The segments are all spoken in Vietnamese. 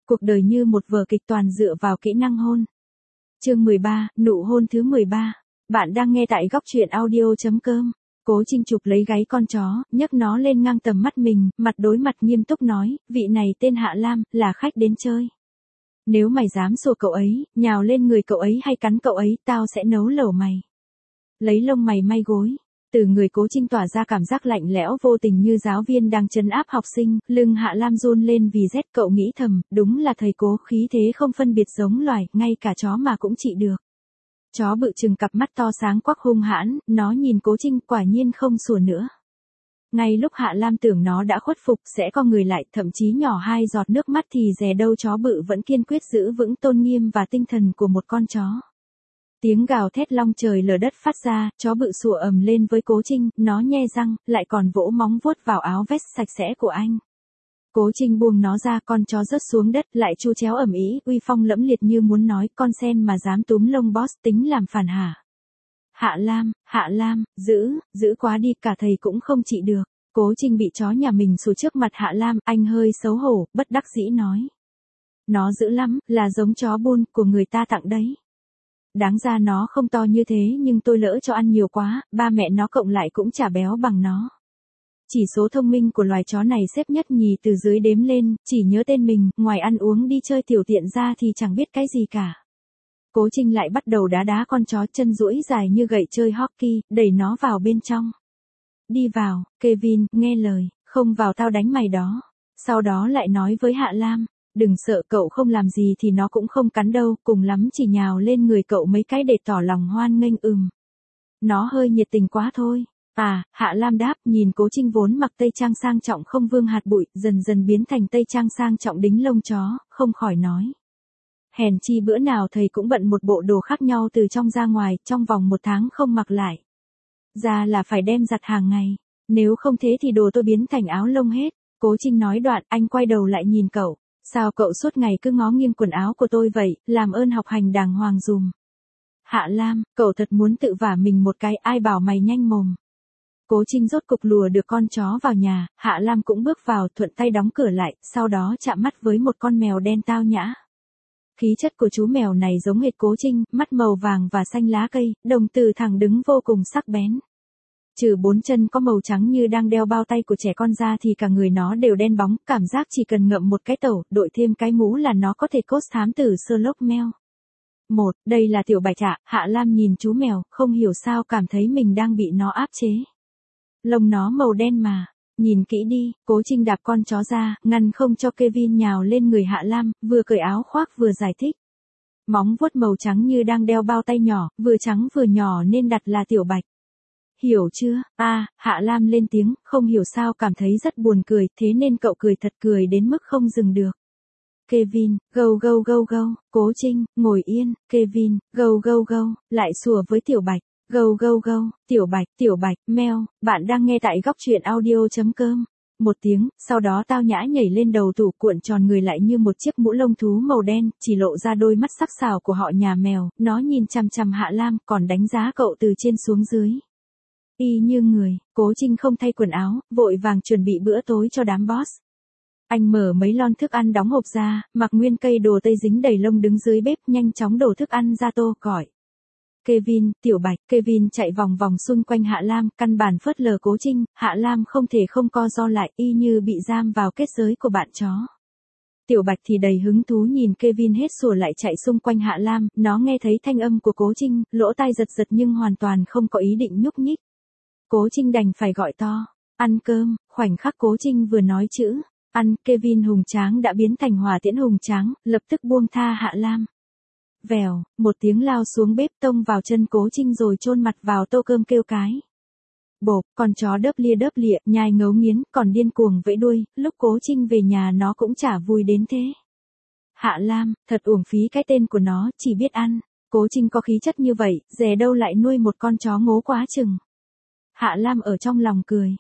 Cuộc đời như một vở kịch toàn dựa vào kỹ năng hôn. Chương 13, nụ hôn thứ 13. Bạn đang nghe tại góc truyện audio.com. Cố Trinh chụp lấy gáy con chó, nhấc nó lên ngang tầm mắt mình, mặt đối mặt nghiêm túc nói, vị này tên Hạ Lam, là khách đến chơi. Nếu mày dám sủa cậu ấy, nhào lên người cậu ấy hay cắn cậu ấy, tao sẽ nấu lẩu mày. Lấy lông mày may gối. Từ người Cố Trinh tỏa ra cảm giác lạnh lẽo vô tình như giáo viên đang trấn áp học sinh, lưng Hạ Lam run lên vì rét, cậu nghĩ thầm, đúng là thầy Cố khí thế không phân biệt giống loài, ngay cả chó mà cũng trị được. Chó bự trừng cặp mắt to sáng quắc hung hãn, nó nhìn Cố Trinh quả nhiên không sủa nữa. Ngay lúc Hạ Lam tưởng nó đã khuất phục sẽ co người lại, thậm chí nhỏ 2 giọt nước mắt thì dè đâu chó bự vẫn kiên quyết giữ vững tôn nghiêm và tinh thần của một con chó. Tiếng gào thét long trời lở đất phát ra, chó bự sủa ầm lên với Cố Trinh, nó nhe răng, lại còn vỗ móng vuốt vào áo vest sạch sẽ của anh. Cố Trinh buông nó ra, con chó rớt xuống đất, lại chu chéo ầm ĩ, uy phong lẫm liệt như muốn nói, con sen mà dám túm lông boss tính làm phản hả? Hạ Lam, giữ quá đi, cả thầy cũng không trị được. Cố Trinh bị chó nhà mình sủa trước mặt Hạ Lam, anh hơi xấu hổ, bất đắc dĩ nói. Nó dữ lắm, là giống chó buôn của người ta tặng đấy. Đáng ra nó không to như thế nhưng tôi lỡ cho ăn nhiều quá, ba mẹ nó cộng lại cũng chả béo bằng nó. Chỉ số thông minh của loài chó này xếp nhất nhì từ dưới đếm lên, chỉ nhớ tên mình, ngoài ăn uống đi chơi tiểu tiện ra thì chẳng biết cái gì cả. Cố Trinh lại bắt đầu đá con chó, chân duỗi dài như gậy chơi hockey, đẩy nó vào bên trong. Đi vào, Kevin, nghe lời, không vào tao đánh mày đó. Sau đó lại nói với Hạ Lam, đừng sợ, cậu không làm gì thì nó cũng không cắn đâu, cùng lắm chỉ nhào lên người cậu mấy cái để tỏ lòng hoan nghênh. Nó hơi nhiệt tình quá thôi. À, Hạ Lam đáp, nhìn Cố Trinh vốn mặc tây trang sang trọng không vương hạt bụi, dần dần biến thành tây trang sang trọng đính lông chó, không khỏi nói. Hèn chi bữa nào thầy cũng bận một bộ đồ khác nhau từ trong ra ngoài, trong vòng 1 tháng không mặc lại. Ra là phải đem giặt hàng ngày, nếu không thế thì đồ tôi biến thành áo lông hết. Cố Trinh nói đoạn, anh quay đầu lại nhìn cậu. Sao cậu suốt ngày cứ ngó nghiêng quần áo của tôi vậy, làm ơn học hành đàng hoàng dùm. Hạ Lam, cậu thật muốn tự vả mình một cái, ai bảo mày nhanh mồm. Cố Trinh rốt cục lùa được con chó vào nhà, Hạ Lam cũng bước vào, thuận tay đóng cửa lại, sau đó chạm mắt với một con mèo đen tao nhã. Khí chất của chú mèo này giống hệt Cố Trinh, mắt màu vàng và xanh lá cây, đồng tử thẳng đứng vô cùng sắc bén. Trừ 4 chân có màu trắng như đang đeo bao tay của trẻ con ra thì cả người nó đều đen bóng, cảm giác chỉ cần ngậm một cái tẩu, đội thêm cái mũ là nó có thể cốt thám tử Sherlock Mèo. Đây là Tiểu Bạch ạ. Hạ Lam nhìn chú mèo, không hiểu sao cảm thấy mình đang bị nó áp chế. Lông nó màu đen mà, nhìn kỹ đi. Cố Trinh đạp con chó ra, ngăn không cho Kevin nhào lên người Hạ Lam, vừa cởi áo khoác vừa giải thích. Móng vuốt màu trắng như đang đeo bao tay nhỏ, vừa trắng vừa nhỏ nên đặt là Tiểu Bạch. Hiểu chưa? Hạ Lam lên tiếng, không hiểu sao cảm thấy rất buồn cười, thế nên cậu cười thật, cười đến mức không dừng được. Kevin, gâu. Cố Trinh, ngồi yên. Kevin, gâu, lại sủa với Tiểu Bạch. Gâu. Tiểu Bạch, meo, bạn đang nghe tại góc truyện audio.com. Một tiếng, sau đó tao nhã nhảy lên đầu tủ, cuộn tròn người lại như một chiếc mũ lông thú màu đen, chỉ lộ ra đôi mắt sắc sảo của họ nhà mèo, nó nhìn chằm chằm Hạ Lam, còn đánh giá cậu từ trên xuống dưới. Y như người. Cố Trinh không thay quần áo, vội vàng chuẩn bị bữa tối cho đám boss. Anh mở mấy lon thức ăn đóng hộp ra, mặc nguyên cây đồ tây dính đầy lông đứng dưới bếp, nhanh chóng đổ thức ăn ra tô, gọi. Kevin, Tiểu Bạch. Kevin chạy vòng vòng xung quanh Hạ Lam, căn bản phớt lờ Cố Trinh. Hạ Lam không thể không co ro lại, y như bị giam vào kết giới của bạn chó. Tiểu Bạch thì đầy hứng thú nhìn Kevin hết sủa lại chạy xung quanh Hạ Lam, nó nghe thấy thanh âm của Cố Trinh, lỗ tai giật nhưng hoàn toàn không có ý định nhúc nhích. Cố Trinh đành phải gọi to, ăn cơm. Khoảnh khắc Cố Trinh vừa nói chữ ăn, Kevin hùng tráng đã biến thành hỏa tiễn hùng tráng, lập tức buông tha Hạ Lam. Vèo, một tiếng lao xuống bếp, tông vào chân Cố Trinh rồi chôn mặt vào tô cơm kêu cái. Bộp, con chó đớp lịa, nhai ngấu nghiến, còn điên cuồng vẫy đuôi, lúc Cố Trinh về nhà nó cũng chả vui đến thế. Hạ Lam, thật uổng phí cái tên của nó, chỉ biết ăn. Cố Trinh có khí chất như vậy, dè đâu lại nuôi một con chó ngố quá chừng. Hạ Lam ở trong lòng cười.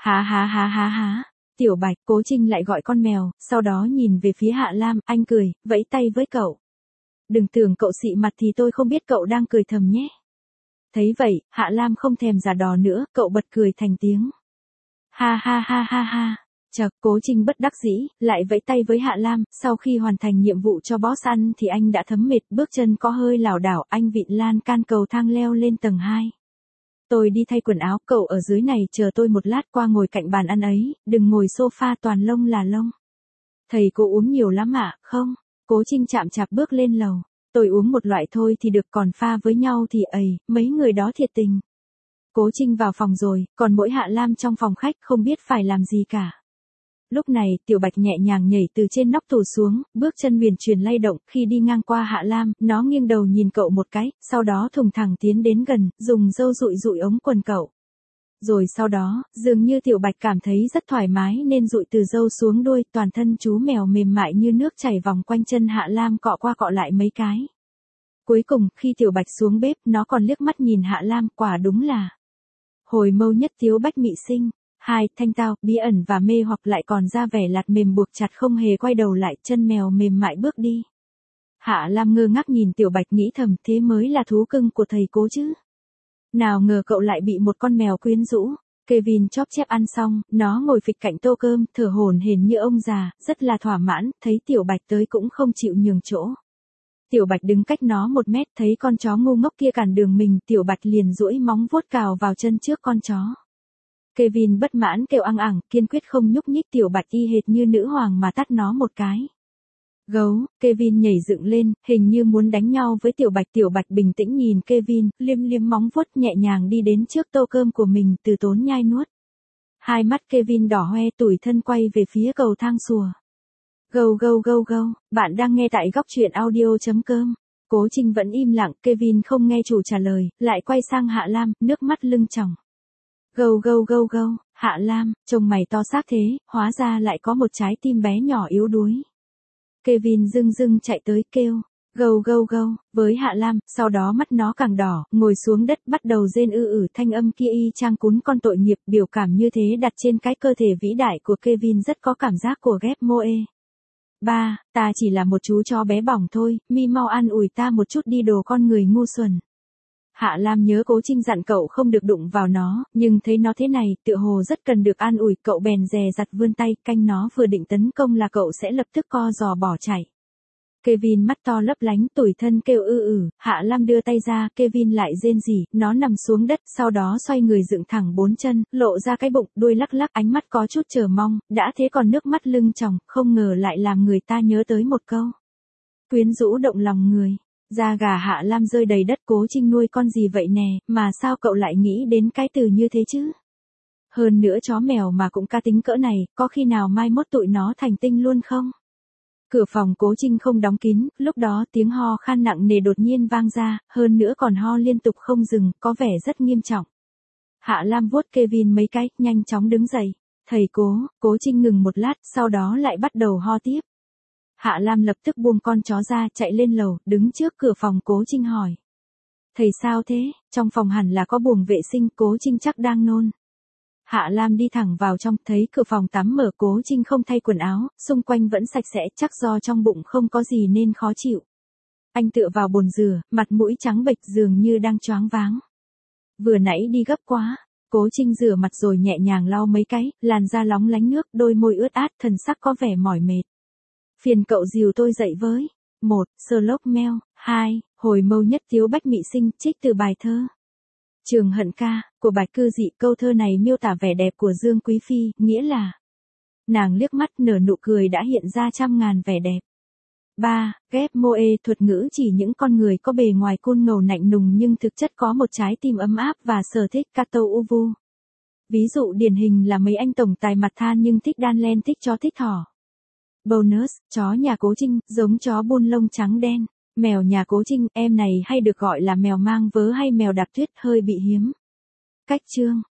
Há. Tiểu Bạch. Cố Trinh lại gọi con mèo, sau đó nhìn về phía Hạ Lam, anh cười, vẫy tay với cậu. Đừng tưởng cậu xị mặt thì tôi không biết cậu đang cười thầm nhé. Thấy vậy, Hạ Lam không thèm giả đò nữa, cậu bật cười thành tiếng. Ha. Chậc, Cố Trinh bất đắc dĩ, lại vẫy tay với Hạ Lam, sau khi hoàn thành nhiệm vụ cho boss ăn thì anh đã thấm mệt, bước chân có hơi lảo đảo, anh vịn lan can cầu thang leo lên tầng 2. Tôi đi thay quần áo, cậu ở dưới này chờ tôi một lát, qua ngồi cạnh bàn ăn ấy, đừng ngồi sofa toàn lông là lông. Thầy cô uống nhiều lắm ạ, không? Cố Trinh chạm chạp bước lên lầu. Tôi uống một loại thôi thì được, còn pha với nhau thì mấy người đó thiệt tình. Cố Trinh vào phòng rồi, còn mỗi Hạ Lam trong phòng khách không biết phải làm gì cả. Lúc này, Tiểu Bạch nhẹ nhàng nhảy từ trên nóc tủ xuống, bước chân huyền chuyển lay động, khi đi ngang qua Hạ Lam, nó nghiêng đầu nhìn cậu một cái, sau đó thùng thẳng tiến đến gần, dùng râu dụi dụi ống quần cậu. Rồi sau đó, dường như Tiểu Bạch cảm thấy rất thoải mái nên dụi từ râu xuống đuôi, toàn thân chú mèo mềm mại như nước chảy vòng quanh chân Hạ Lam cọ qua cọ lại mấy cái. Cuối cùng, khi Tiểu Bạch xuống bếp, nó còn liếc mắt nhìn Hạ Lam, quả đúng là hồi mâu nhất tiếu bách mị sinh. 2. Thanh tao, bí ẩn và mê hoặc, lại còn ra vẻ lạt mềm buộc chặt, không hề quay đầu lại, chân mèo mềm mại bước đi. Hạ Lam ngơ ngác nhìn Tiểu Bạch, nghĩ thầm, thế mới là thú cưng của thầy Cố chứ. Nào ngờ cậu lại bị một con mèo quyến rũ. Kevin chóp chép ăn xong, nó ngồi phịch cạnh tô cơm, thở hổn hển như ông già, rất là thỏa mãn, thấy Tiểu Bạch tới cũng không chịu nhường chỗ. Tiểu Bạch đứng cách nó 1 mét, thấy con chó ngu ngốc kia cản đường mình, Tiểu Bạch liền duỗi móng vuốt cào vào chân trước con chó. Kevin bất mãn kêu ăng ẳng, kiên quyết không nhúc nhích, Tiểu Bạch y hệt như nữ hoàng mà tát nó một cái. Gấu, Kevin nhảy dựng lên, hình như muốn đánh nhau với Tiểu Bạch. Tiểu Bạch bình tĩnh nhìn Kevin, liếm liếm móng vuốt, nhẹ nhàng đi đến trước tô cơm của mình, từ tốn nhai nuốt. Hai mắt Kevin đỏ hoe, tủi thân quay về phía cầu thang sủa. Gâu gâu gâu gâu, bạn đang nghe tại góc truyện audio.com. Cố Trinh vẫn im lặng, Kevin không nghe chủ trả lời, lại quay sang Hạ Lam, nước mắt lưng tròng. Gâu gâu gâu gâu, Hạ Lam, trông mày to xác thế, hóa ra lại có một trái tim bé nhỏ yếu đuối. Kevin dưng dưng chạy tới kêu, gâu gâu gâu, với Hạ Lam, sau đó mắt nó càng đỏ, ngồi xuống đất bắt đầu rên thanh âm kia y chang cún con tội nghiệp, biểu cảm như thế đặt trên cái cơ thể vĩ đại của Kevin rất có cảm giác của ghép Moe. Ba, ta chỉ là một chú chó bé bỏng thôi, mi mau an ủi ta một chút đi, đồ con người ngu xuẩn. Hạ Lam nhớ Cố Trinh dặn cậu không được đụng vào nó, nhưng thấy nó thế này, tựa hồ rất cần được an ủi, cậu bèn dè dặt vươn tay, canh nó vừa định tấn công là cậu sẽ lập tức co giò bỏ chạy. Kevin mắt to lấp lánh, tủi thân kêu Hạ Lam đưa tay ra, Kevin lại rên rỉ, nó nằm xuống đất, sau đó xoay người dựng thẳng 4 chân, lộ ra cái bụng, đuôi lắc lắc, ánh mắt có chút chờ mong, đã thế còn nước mắt lưng tròng, không ngờ lại làm người ta nhớ tới một câu quyến rũ động lòng người. Da gà Hạ Lam rơi đầy đất. Cố Trinh nuôi con gì vậy nè, mà sao cậu lại nghĩ đến cái từ như thế chứ? Hơn nữa chó mèo mà cũng cá tính cỡ này, có khi nào mai mốt tụi nó thành tinh luôn không? Cửa phòng Cố Trinh không đóng kín, lúc đó tiếng ho khan nặng nề đột nhiên vang ra, hơn nữa còn ho liên tục không dừng, có vẻ rất nghiêm trọng. Hạ Lam vuốt Kevin mấy cái, nhanh chóng đứng dậy. Thầy Cố Trinh ngừng một lát, sau đó lại bắt đầu ho tiếp. Hạ Lam lập tức buông con chó ra, chạy lên lầu, đứng trước cửa phòng Cố Trinh hỏi. Thầy sao thế, trong phòng hẳn là có buồng vệ sinh, Cố Trinh chắc đang nôn. Hạ Lam đi thẳng vào trong, thấy cửa phòng tắm mở, Cố Trinh không thay quần áo, xung quanh vẫn sạch sẽ, chắc do trong bụng không có gì nên khó chịu. Anh tựa vào bồn rửa, mặt mũi trắng bệch dường như đang choáng váng. Vừa nãy đi gấp quá. Cố Trinh rửa mặt rồi nhẹ nhàng lau mấy cái, làn da lóng lánh nước, đôi môi ướt át, thần sắc có vẻ mỏi mệt. Phiền cậu dìu tôi dậy với. 1. Sherlock Mel. 2. Hồi mâu nhất tiếu bách mị sinh, trích từ bài thơ Trường Hận Ca, của Bạch Cư Dị. Câu thơ này miêu tả vẻ đẹp của Dương Quý Phi, nghĩa là nàng liếc mắt nở nụ cười đã hiện ra trăm ngàn vẻ đẹp. 3. Ghép Moe, thuật ngữ chỉ những con người có bề ngoài côn ngầu nạnh nùng nhưng thực chất có một trái tim ấm áp và sở thích Kato Uvu. Ví dụ điển hình là mấy anh tổng tài mặt than nhưng thích đan len, thích chó thích thỏ. Bonus, chó nhà Cố Trinh, giống chó buôn lông trắng đen. Mèo nhà Cố Trinh, em này hay được gọi là mèo mang vớ hay mèo đạp tuyết, hơi bị hiếm. Cách chương